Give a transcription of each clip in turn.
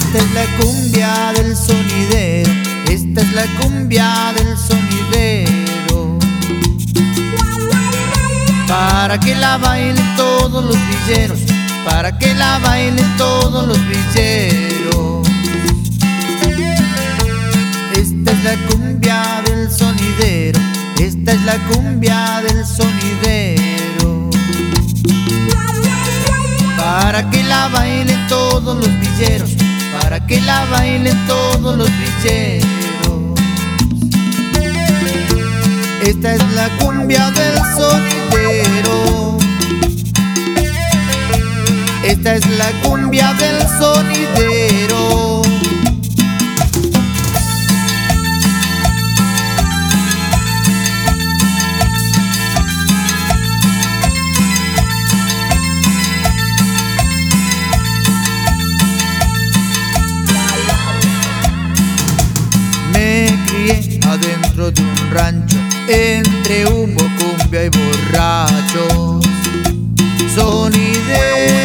Esta es la cumbia del sonidero, esta es la cumbia del sonidero. Para que la bailen todos los villeros, para que la bailen todos los villeros. Esta es la cumbia del sonidero, esta es la cumbia del sonidero. Para que la bailen todos los villeros, para que la bailen todos los villeros. Esta es la cumbia del sonidero, esta es la cumbia del sonidero. Me crié adentro de un rancho, entre humo, cumbia y borrachos. Sonidero,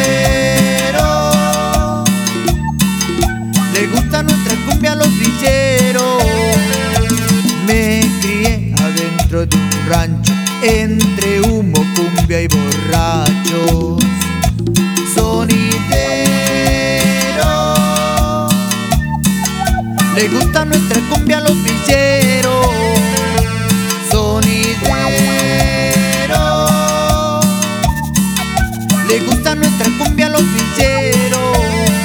le gusta nuestra cumbia a los villeros. Me crié adentro de un rancho, entre humo, cumbia y borrachos. Sonidero, le gusta nuestra cumbia a los villeros. Sonidero, le gusta nuestra cumbia a los villeros.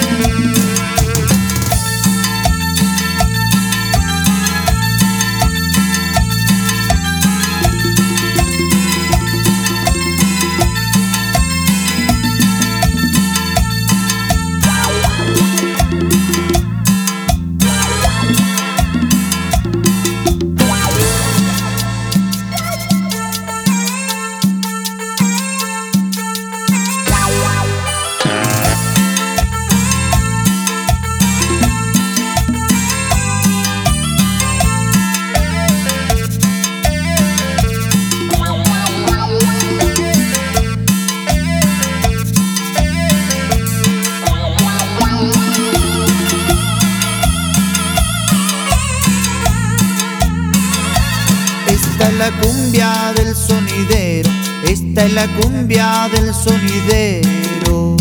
Esta es la cumbia del sonidero, esta es la cumbia del sonidero.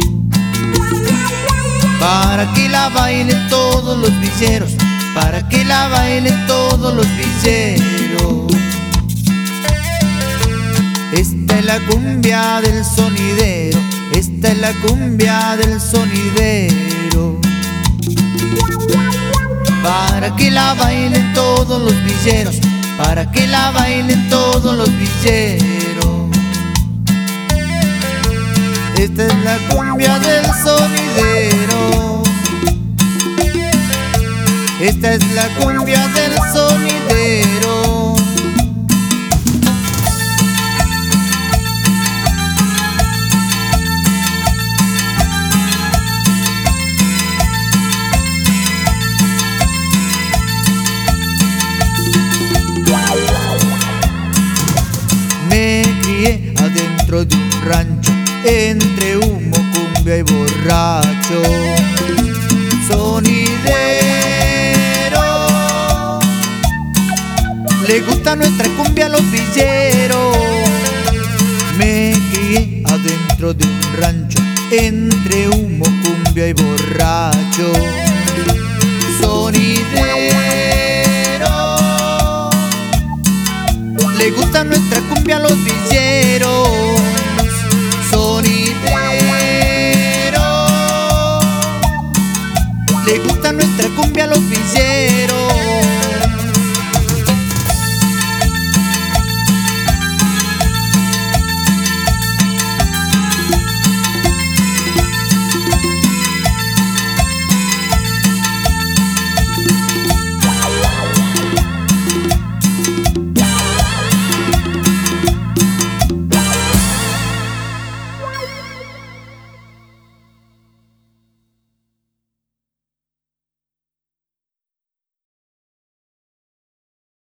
Para que la bailen todos los villeros, para que la bailen todos los villeros. Esta es la cumbia del sonidero, esta es la cumbia del sonidero. Para que la bailen todos los villeros, para que la bailen todos los villeros. Esta es la cumbia del sonidero, esta es la cumbia del sonidero. Me crié adentro de un rancho, entre humo, cumbia y borracho. Sonidero, le gusta nuestra cumbia a los villeros. Me crié adentro de un rancho, entre humo, cumbia y borracho. Sonidero, le gusta nuestra cumbia a los villeros. Sonidero, le gusta nuestra cumbia a los villeros.